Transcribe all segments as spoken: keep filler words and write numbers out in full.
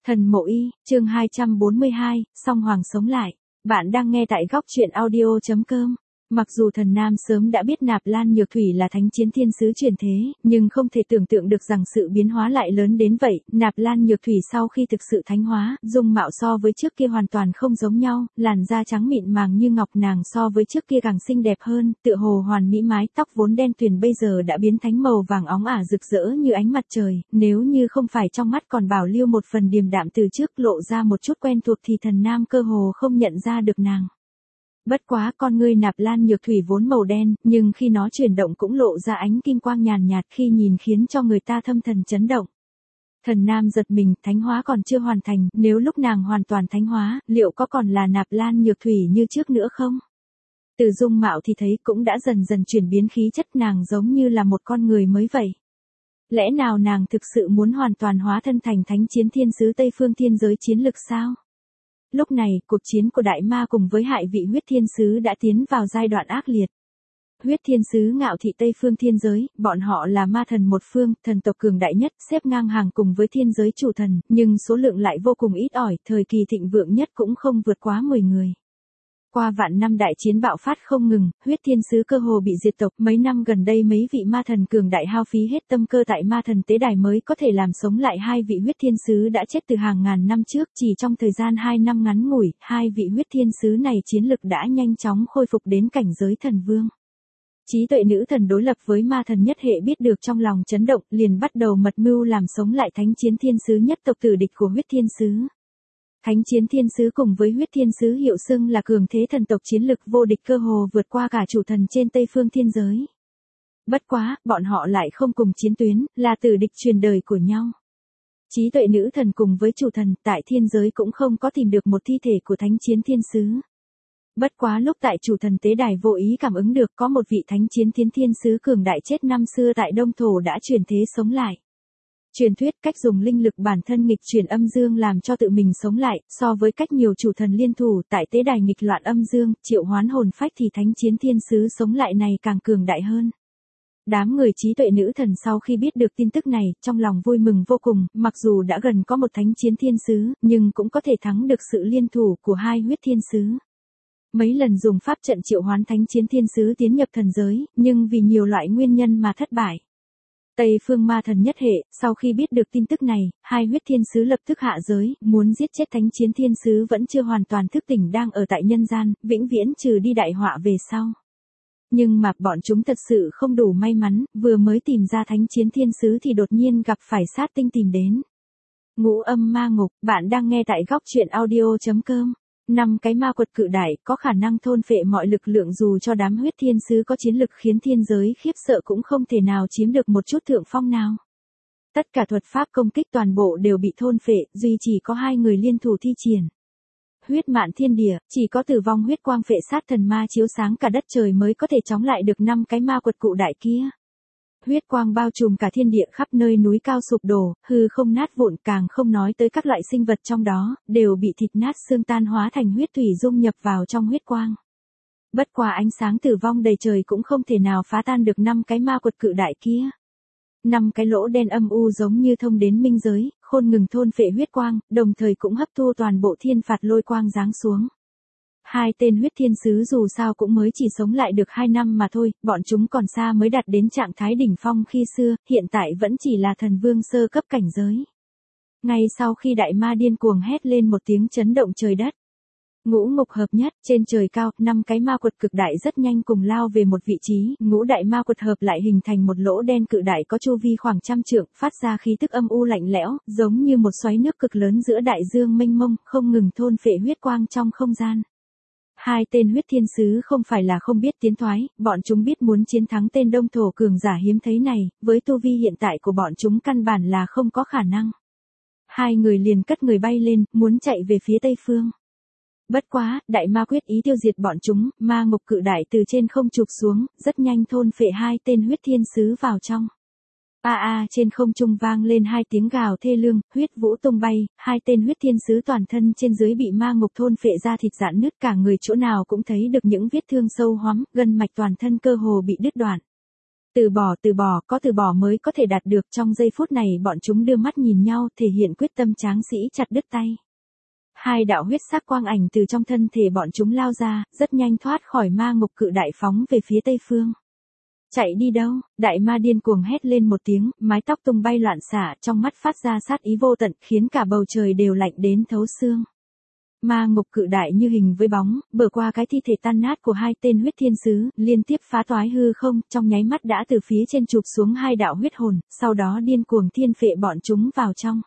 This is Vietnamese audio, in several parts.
Thần Mộ Y, chương hai trăm bốn mươi hai, Song Hoàng sống lại. Bạn đang nghe tại góc truyện audio chấm com. Mặc dù Thần Nam sớm đã biết Nạp Lan Nhược Thủy là thánh chiến thiên sứ truyền thế, nhưng không thể tưởng tượng được rằng sự biến hóa lại lớn đến vậy. Nạp Lan Nhược Thủy sau khi thực sự thánh hóa, dung mạo so với trước kia hoàn toàn không giống nhau, làn da trắng mịn màng như ngọc, nàng so với trước kia càng xinh đẹp hơn, tựa hồ hoàn mỹ, mái tóc vốn đen tuyền bây giờ đã biến thánh màu vàng óng ả rực rỡ như ánh mặt trời, nếu như không phải trong mắt còn bảo lưu một phần điềm đạm từ trước lộ ra một chút quen thuộc thì Thần Nam cơ hồ không nhận ra được nàng. Bất quá con ngươi Nạp Lan Nhược Thủy vốn màu đen, nhưng khi nó chuyển động cũng lộ ra ánh kim quang nhàn nhạt khi nhìn khiến cho người ta thâm thần chấn động. Thần Nam giật mình, thánh hóa còn chưa hoàn thành, nếu lúc nàng hoàn toàn thánh hóa, liệu có còn là Nạp Lan Nhược Thủy như trước nữa không? Từ dung mạo thì thấy cũng đã dần dần chuyển biến khí chất, nàng giống như là một con người mới vậy. Lẽ nào nàng thực sự muốn hoàn toàn hóa thân thành thánh chiến thiên sứ Tây Phương thiên giới chiến lực sao? Lúc này, cuộc chiến của Đại Ma cùng với Hại Vị huyết thiên sứ đã tiến vào giai đoạn ác liệt. Huyết thiên sứ ngạo thị Tây Phương thiên giới, bọn họ là ma thần một phương, thần tộc cường đại nhất, xếp ngang hàng cùng với thiên giới chủ thần, nhưng số lượng lại vô cùng ít ỏi, thời kỳ thịnh vượng nhất cũng không vượt quá mười người. Qua vạn năm đại chiến bạo phát không ngừng, huyết thiên sứ cơ hồ bị diệt tộc, mấy năm gần đây mấy vị ma thần cường đại hao phí hết tâm cơ tại ma thần tế đài mới có thể làm sống lại hai vị huyết thiên sứ đã chết từ hàng ngàn năm trước, chỉ trong thời gian hai năm ngắn ngủi, hai vị huyết thiên sứ này chiến lực đã nhanh chóng khôi phục đến cảnh giới thần vương. Trí tuệ nữ thần đối lập với ma thần nhất hệ biết được trong lòng chấn động, liền bắt đầu mật mưu làm sống lại thánh chiến thiên sứ nhất tộc tử địch của huyết thiên sứ. Thánh chiến thiên sứ cùng với huyết thiên sứ hiệu xưng là cường thế thần tộc, chiến lực vô địch, cơ hồ vượt qua cả chủ thần trên Tây Phương thiên giới. Bất quá, bọn họ lại không cùng chiến tuyến, là tử địch truyền đời của nhau. Trí tuệ nữ thần cùng với chủ thần tại thiên giới cũng không có tìm được một thi thể của thánh chiến thiên sứ. Bất quá lúc tại chủ thần tế đài vô ý cảm ứng được có một vị thánh chiến thiên thiên sứ cường đại chết năm xưa tại Đông Thổ đã chuyển thế sống lại. Truyền thuyết cách dùng linh lực bản thân nghịch chuyển âm dương làm cho tự mình sống lại, so với cách nhiều chủ thần liên thủ tại tế đài nghịch loạn âm dương, triệu hoán hồn phách thì thánh chiến thiên sứ sống lại này càng cường đại hơn. Đám người trí tuệ nữ thần sau khi biết được tin tức này, trong lòng vui mừng vô cùng, mặc dù đã gần có một thánh chiến thiên sứ, nhưng cũng có thể thắng được sự liên thủ của hai huyết thiên sứ. Mấy lần dùng pháp trận triệu hoán thánh chiến thiên sứ tiến nhập thần giới, nhưng vì nhiều loại nguyên nhân mà thất bại. Tây Phương ma thần nhất hệ, sau khi biết được tin tức này, hai huyết thiên sứ lập tức hạ giới, muốn giết chết thánh chiến thiên sứ vẫn chưa hoàn toàn thức tỉnh đang ở tại nhân gian, vĩnh viễn trừ đi đại họa về sau. Nhưng mà bọn chúng thật sự không đủ may mắn, vừa mới tìm ra thánh chiến thiên sứ thì đột nhiên gặp phải sát tinh tìm đến. Ngũ Âm Ma Ngục, bạn đang nghe tại góc truyện audio chấm com. Năm cái ma quật cự đại có khả năng thôn phệ mọi lực lượng, dù cho đám huyết thiên sứ có chiến lực khiến thiên giới khiếp sợ cũng không thể nào chiếm được một chút thượng phong nào. Tất cả thuật pháp công kích toàn bộ đều bị thôn phệ, duy chỉ có hai người liên thủ thi triển. Huyết mạn thiên địa, chỉ có tử vong huyết quang phệ sát thần ma chiếu sáng cả đất trời mới có thể chống lại được năm cái ma quật cụ đại kia. Huyết quang bao trùm cả thiên địa, khắp nơi núi cao sụp đổ, hư không nát vụn, càng không nói tới các loại sinh vật trong đó, đều bị thịt nát xương tan hóa thành huyết thủy dung nhập vào trong huyết quang. Bất quá ánh sáng tử vong đầy trời cũng không thể nào phá tan được năm cái ma quật cự đại kia. Năm cái lỗ đen âm u giống như thông đến minh giới, khôn ngừng thôn phệ huyết quang, đồng thời cũng hấp thu toàn bộ thiên phạt lôi quang giáng xuống. Hai tên huyết thiên sứ dù sao cũng mới chỉ sống lại được hai năm mà thôi, bọn chúng còn xa mới đạt đến trạng thái đỉnh phong khi xưa, hiện tại vẫn chỉ là thần vương sơ cấp cảnh giới. Ngay sau khi đại ma điên cuồng hét lên một tiếng chấn động trời đất. Ngũ ngục hợp nhất, trên trời cao, năm cái ma quật cực đại rất nhanh cùng lao về một vị trí, ngũ đại ma quật hợp lại hình thành một lỗ đen cự đại có chu vi khoảng trăm trượng, phát ra khí tức âm u lạnh lẽo, giống như một xoáy nước cực lớn giữa đại dương mênh mông, không ngừng thôn phệ huyết quang trong không gian. Hai tên huyết thiên sứ không phải là không biết tiến thoái, bọn chúng biết muốn chiến thắng tên Đông Thổ cường giả hiếm thấy này, với tu vi hiện tại của bọn chúng căn bản là không có khả năng. Hai người liền cất người bay lên, muốn chạy về phía Tây Phương. Bất quá, đại ma quyết ý tiêu diệt bọn chúng, ma ngục cự đại từ trên không chụp xuống, rất nhanh thôn phệ hai tên huyết thiên sứ vào trong. A a, trên không trung vang lên hai tiếng gào thê lương, huyết vũ tung bay, hai tên huyết thiên sứ toàn thân trên dưới bị ma ngục thôn phệ ra thịt rạn nứt, cả người chỗ nào cũng thấy được những vết thương sâu hoắm, gân mạch toàn thân cơ hồ bị đứt đoạn. Từ bỏ, từ bỏ, có từ bỏ mới có thể đạt được. Trong giây phút này bọn chúng đưa mắt nhìn nhau, thể hiện quyết tâm tráng sĩ chặt đứt tay. Hai đạo huyết sắc quang ảnh từ trong thân thể bọn chúng lao ra, rất nhanh thoát khỏi ma ngục cự đại phóng về phía tây phương. Chạy đi đâu? Đại ma điên cuồng hét lên một tiếng, mái tóc tung bay loạn xạ, trong mắt phát ra sát ý vô tận, khiến cả bầu trời đều lạnh đến thấu xương. Ma ngục cự đại như hình với bóng, bờ qua cái thi thể tan nát của hai tên huyết thiên sứ, liên tiếp phá toái hư không, trong nháy mắt đã từ phía trên chụp xuống hai đạo huyết hồn, sau đó điên cuồng thiên phệ bọn chúng vào trong.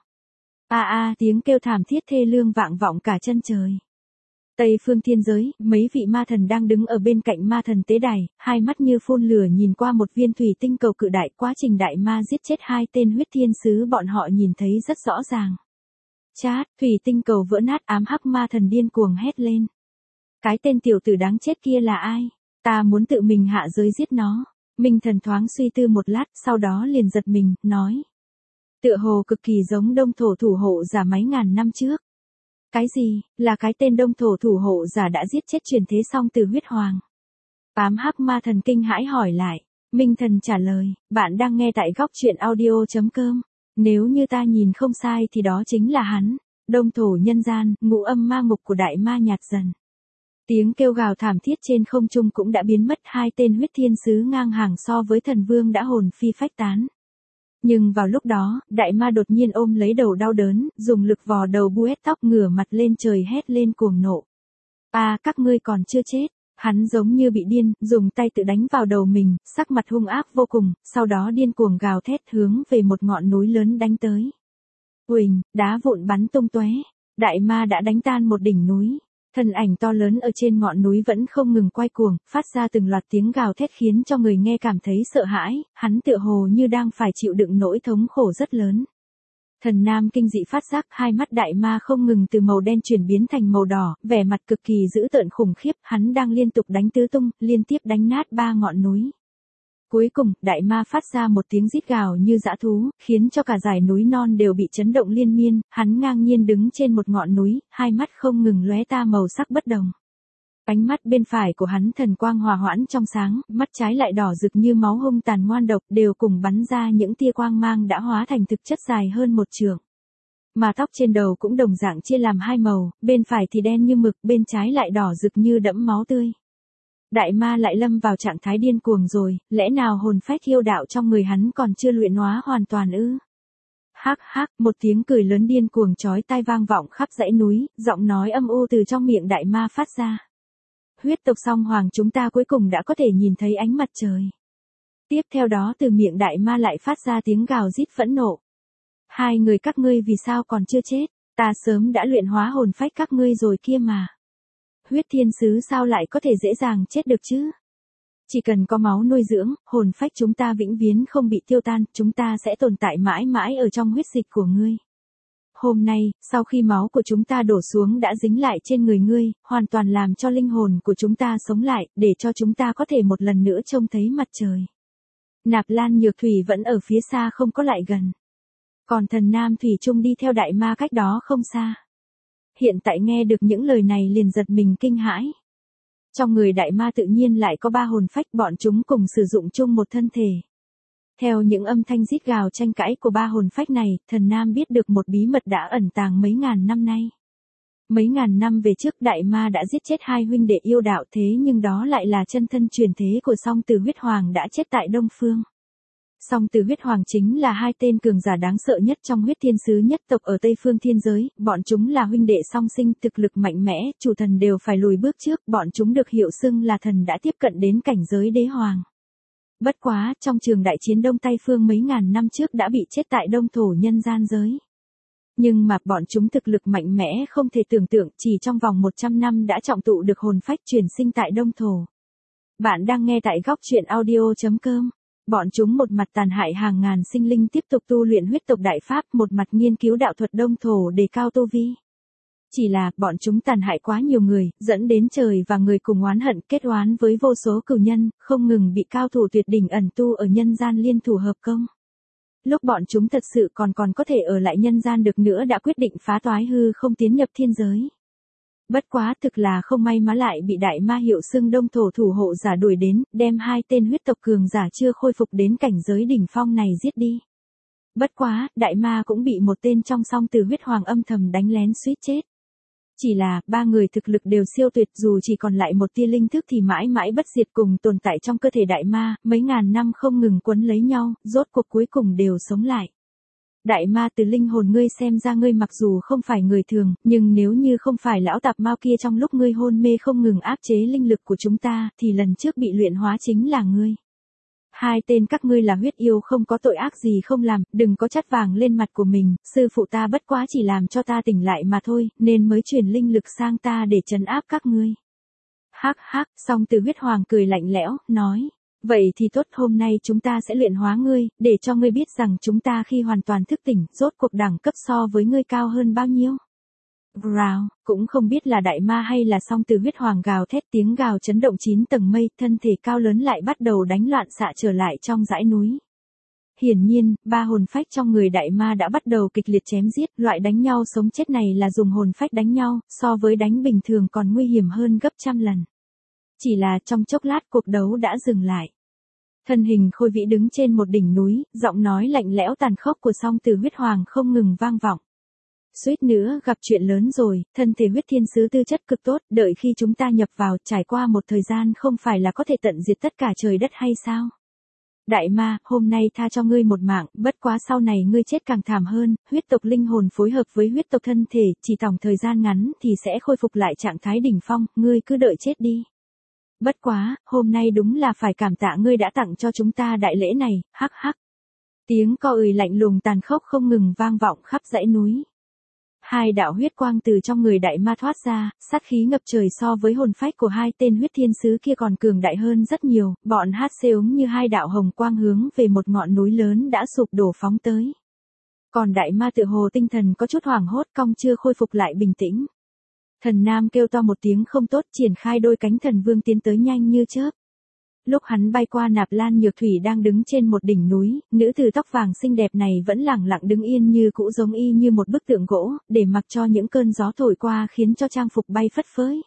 A a, tiếng kêu thảm thiết thê lương vang vọng cả chân trời. Tây phương thiên giới, mấy vị ma thần đang đứng ở bên cạnh ma thần tế đài, hai mắt như phun lửa nhìn qua một viên thủy tinh cầu cự đại, quá trình đại ma giết chết hai tên huyết thiên sứ bọn họ nhìn thấy rất rõ ràng. Chát, thủy tinh cầu vỡ nát, ám hắc ma thần điên cuồng hét lên. Cái tên tiểu tử đáng chết kia là ai? Ta muốn tự mình hạ giới giết nó. Minh thần thoáng suy tư một lát, sau đó liền giật mình, nói. Tựa hồ cực kỳ giống đông thổ thủ hộ giả mấy ngàn năm trước. Cái gì, là cái tên đông thổ thủ hộ giả đã giết chết truyền thế song từ huyết hoàng? Ám hắc ma thần kinh hãi hỏi lại. Minh thần trả lời, bạn đang nghe tại góc truyện audio chấm com. Nếu như ta nhìn không sai thì đó chính là hắn. Đông thổ nhân gian, ngũ âm ma ngục của đại ma nhạt dần. Tiếng kêu gào thảm thiết trên không trung cũng đã biến mất, hai tên huyết thiên sứ ngang hàng so với thần vương đã hồn phi phách tán. Nhưng vào lúc đó, đại ma đột nhiên ôm lấy đầu đau đớn, dùng lực vò đầu buét tóc ngửa mặt lên trời hét lên cuồng nộ. À, các ngươi còn chưa chết. Hắn giống như bị điên, dùng tay tự đánh vào đầu mình, sắc mặt hung ác vô cùng, sau đó điên cuồng gào thét hướng về một ngọn núi lớn đánh tới. Uỳnh, đá vụn bắn tung tóe, đại ma đã đánh tan một đỉnh núi. Thân ảnh to lớn ở trên ngọn núi vẫn không ngừng quay cuồng, phát ra từng loạt tiếng gào thét khiến cho người nghe cảm thấy sợ hãi, hắn tựa hồ như đang phải chịu đựng nỗi thống khổ rất lớn. Thần nam kinh dị phát giác, hai mắt đại ma không ngừng từ màu đen chuyển biến thành màu đỏ, vẻ mặt cực kỳ dữ tợn khủng khiếp, hắn đang liên tục đánh tứ tung, liên tiếp đánh nát ba ngọn núi. Cuối cùng, đại ma phát ra một tiếng rít gào như dã thú, khiến cho cả dải núi non đều bị chấn động liên miên, hắn ngang nhiên đứng trên một ngọn núi, hai mắt không ngừng lóe ta màu sắc bất đồng. Ánh mắt bên phải của hắn thần quang hòa hoãn trong sáng, mắt trái lại đỏ rực như máu hung tàn ngoan độc, đều cùng bắn ra những tia quang mang đã hóa thành thực chất dài hơn một trượng. Mà tóc trên đầu cũng đồng dạng chia làm hai màu, bên phải thì đen như mực, bên trái lại đỏ rực như đẫm máu tươi. Đại ma lại lâm vào trạng thái điên cuồng rồi, lẽ nào hồn phách yêu đạo trong người hắn còn chưa luyện hóa hoàn toàn ư? Hắc hắc, một tiếng cười lớn điên cuồng chói tai vang vọng khắp dãy núi, giọng nói âm u từ trong miệng đại ma phát ra. Huyết tộc song hoàng chúng ta cuối cùng đã có thể nhìn thấy ánh mặt trời. Tiếp theo đó từ miệng đại ma lại phát ra tiếng gào rít phẫn nộ. Hai người các ngươi vì sao còn chưa chết, ta sớm đã luyện hóa hồn phách các ngươi rồi kia mà. Huyết thiên sứ sao lại có thể dễ dàng chết được chứ? Chỉ cần có máu nuôi dưỡng, hồn phách chúng ta vĩnh viễn không bị tiêu tan, chúng ta sẽ tồn tại mãi mãi ở trong huyết dịch của ngươi. Hôm nay, sau khi máu của chúng ta đổ xuống đã dính lại trên người ngươi, hoàn toàn làm cho linh hồn của chúng ta sống lại, để cho chúng ta có thể một lần nữa trông thấy mặt trời. Nạp Lan Nhược Thủy vẫn ở phía xa không có lại gần. Còn thần nam Thủy Trung đi theo đại ma cách đó không xa. Hiện tại nghe được những lời này liền giật mình kinh hãi. Trong người đại ma tự nhiên lại có ba hồn phách, bọn chúng cùng sử dụng chung một thân thể. Theo những âm thanh rít gào tranh cãi của ba hồn phách này, thần nam biết được một bí mật đã ẩn tàng mấy ngàn năm nay. Mấy ngàn năm về trước đại ma đã giết chết hai huynh đệ yêu đạo, thế nhưng đó lại là chân thân truyền thế của song từ huyết hoàng đã chết tại Đông Phương. Song từ huyết hoàng chính là hai tên cường giả đáng sợ nhất trong huyết thiên sứ nhất tộc ở Tây Phương thiên giới, bọn chúng là huynh đệ song sinh, thực lực mạnh mẽ, chủ thần đều phải lùi bước trước, bọn chúng được hiệu xưng là thần đã tiếp cận đến cảnh giới đế hoàng. Bất quá, trong trường đại chiến Đông Tây Phương mấy ngàn năm trước đã bị chết tại Đông thổ nhân gian giới. Nhưng mà bọn chúng thực lực mạnh mẽ không thể tưởng tượng, chỉ trong vòng một trăm năm đã trọng tụ được hồn phách truyền sinh tại Đông thổ. Bạn đang nghe tại góc truyện audio chấm com. Bọn chúng một mặt tàn hại hàng ngàn sinh linh tiếp tục tu luyện huyết tộc đại pháp, một mặt nghiên cứu đạo thuật Đông thổ để cao tu vi. Chỉ là, bọn chúng tàn hại quá nhiều người, dẫn đến trời và người cùng oán hận, kết oán với vô số cửu nhân, không ngừng bị cao thủ tuyệt đỉnh ẩn tu ở nhân gian liên thủ hợp công. Lúc bọn chúng thật sự còn còn có thể ở lại nhân gian được nữa đã quyết định phá toái hư không tiến nhập thiên giới. Bất quá thực là không may má lại bị đại ma hiệu xưng đông thổ thủ hộ giả đuổi đến, đem hai tên huyết tộc cường giả chưa khôi phục đến cảnh giới đỉnh phong này giết đi. Bất quá, đại ma cũng bị một tên trong song từ huyết hoàng âm thầm đánh lén suýt chết. Chỉ là, ba người thực lực đều siêu tuyệt, dù chỉ còn lại một tia linh thức thì mãi mãi bất diệt cùng tồn tại trong cơ thể đại ma, mấy ngàn năm không ngừng quấn lấy nhau, rốt cuộc cuối cùng đều sống lại. Đại ma từ linh hồn ngươi xem ra ngươi mặc dù không phải người thường, nhưng nếu như không phải lão tạp mao kia trong lúc ngươi hôn mê không ngừng áp chế linh lực của chúng ta, thì lần trước bị luyện hóa chính là ngươi. Hai tên các ngươi là huyết yêu không có tội ác gì không làm, đừng có chắt vàng lên mặt của mình, sư phụ ta bất quá chỉ làm cho ta tỉnh lại mà thôi, nên mới truyền linh lực sang ta để trấn áp các ngươi. Hắc hắc, song từ huyết hoàng cười lạnh lẽo, nói. Vậy thì tốt, hôm nay chúng ta sẽ luyện hóa ngươi, để cho ngươi biết rằng chúng ta khi hoàn toàn thức tỉnh, rốt cuộc đẳng cấp so với ngươi cao hơn bao nhiêu. Growl, cũng không biết là đại ma hay là song từ huyết hoàng gào thét, tiếng gào chấn động chín tầng mây, thân thể cao lớn lại bắt đầu đánh loạn xạ trở lại trong dãy núi. Hiển nhiên, ba hồn phách trong người đại ma đã bắt đầu kịch liệt chém giết, loại đánh nhau sống chết này là dùng hồn phách đánh nhau, so với đánh bình thường còn nguy hiểm hơn gấp trăm lần. Chỉ là trong chốc lát cuộc đấu đã dừng lại. Thân hình khôi vĩ đứng trên một đỉnh núi, giọng nói lạnh lẽo tàn khốc của song từ huyết hoàng không ngừng vang vọng. Suýt nữa gặp chuyện lớn rồi, thân thể huyết thiên sứ tư chất cực tốt, đợi khi chúng ta nhập vào, trải qua một thời gian không phải là có thể tận diệt tất cả trời đất hay sao? Đại ma, hôm nay tha cho ngươi một mạng, bất quá sau này ngươi chết càng thảm hơn, huyết tộc linh hồn phối hợp với huyết tộc thân thể, chỉ tổng thời gian ngắn thì sẽ khôi phục lại trạng thái đỉnh phong, ngươi cứ đợi chết đi. Bất quá, hôm nay đúng là phải cảm tạ ngươi đã tặng cho chúng ta đại lễ này, hắc hắc. Tiếng co ười lạnh lùng tàn khốc không ngừng vang vọng khắp dãy núi. Hai đạo huyết quang từ trong người đại ma thoát ra, sát khí ngập trời so với hồn phách của hai tên huyết thiên sứ kia còn cường đại hơn rất nhiều, bọn hát xê úng như hai đạo hồng quang hướng về một ngọn núi lớn đã sụp đổ phóng tới. Còn đại ma tựa hồ tinh thần có chút hoảng hốt, cong chưa khôi phục lại bình tĩnh. Thần Nam kêu to một tiếng không tốt, triển khai đôi cánh thần vương tiến tới nhanh như chớp. Lúc hắn bay qua Nạp Lan Nhược Thủy đang đứng trên một đỉnh núi, nữ tử tóc vàng xinh đẹp này vẫn lẳng lặng đứng yên như cũ, giống y như một bức tượng gỗ, để mặc cho những cơn gió thổi qua khiến cho trang phục bay phất phới.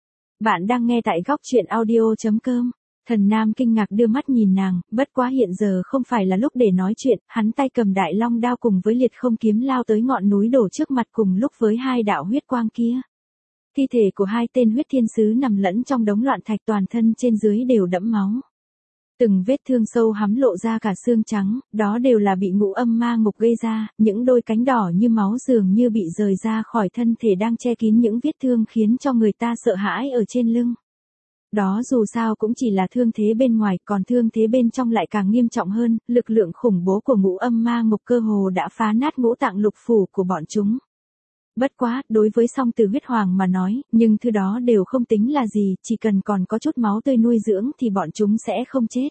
Bạn đang nghe tại góc truyện audio chấm com. Thần Nam kinh ngạc đưa mắt nhìn nàng, bất quá hiện giờ không phải là lúc để nói chuyện, hắn tay cầm đại long đao cùng với liệt không kiếm lao tới ngọn núi đổ trước mặt cùng lúc với hai đạo huyết quang kia. Thi thể của hai tên huyết thiên sứ nằm lẫn trong đống loạn thạch, toàn thân trên dưới đều đẫm máu. Từng vết thương sâu hắm lộ ra cả xương trắng, đó đều là bị ngũ âm ma ngục gây ra, những đôi cánh đỏ như máu dường như bị rời ra khỏi thân thể đang che kín những vết thương khiến cho người ta sợ hãi ở trên lưng. Đó dù sao cũng chỉ là thương thế bên ngoài, còn thương thế bên trong lại càng nghiêm trọng hơn, lực lượng khủng bố của ngũ âm ma ngục cơ hồ đã phá nát ngũ tạng lục phủ của bọn chúng. Bất quá, đối với song từ huyết hoàng mà nói, nhưng thứ đó đều không tính là gì, chỉ cần còn có chút máu tươi nuôi dưỡng thì bọn chúng sẽ không chết.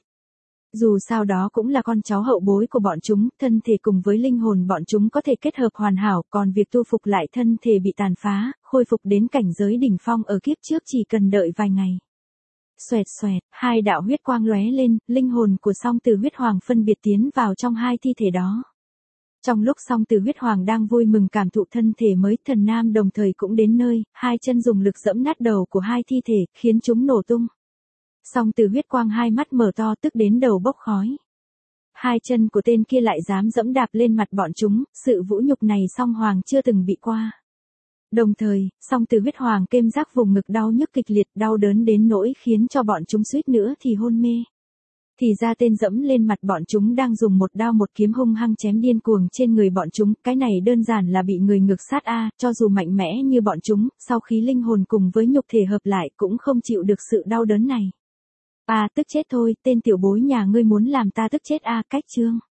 Dù sao đó cũng là con cháu hậu bối của bọn chúng, thân thể cùng với linh hồn bọn chúng có thể kết hợp hoàn hảo, còn việc tu phục lại thân thể bị tàn phá, khôi phục đến cảnh giới đỉnh phong ở kiếp trước chỉ cần đợi vài ngày. Xoẹt xoẹt, hai đạo huyết quang lóe lên, linh hồn của song từ huyết hoàng phân biệt tiến vào trong hai thi thể đó. Trong lúc song từ huyết hoàng đang vui mừng cảm thụ thân thể mới, Thần Nam đồng thời cũng đến nơi, hai chân dùng lực giẫm nát đầu của hai thi thể, khiến chúng nổ tung. Song từ huyết quang hai mắt mở to tức đến đầu bốc khói. Hai chân của tên kia lại dám giẫm đạp lên mặt bọn chúng, sự vũ nhục này song hoàng chưa từng bị qua. Đồng thời, song từ huyết hoàng kêm giác vùng ngực đau nhức kịch liệt, đau đớn đến nỗi khiến cho bọn chúng suýt nữa thì hôn mê. Thì ra tên dẫm lên mặt bọn chúng đang dùng một đao một kiếm hung hăng chém điên cuồng trên người bọn chúng, cái này đơn giản là bị người ngược sát a, cho dù mạnh mẽ như bọn chúng, sau khi linh hồn cùng với nhục thể hợp lại cũng không chịu được sự đau đớn này. À tức chết thôi, tên tiểu bối nhà ngươi muốn làm ta tức chết a, cách chương.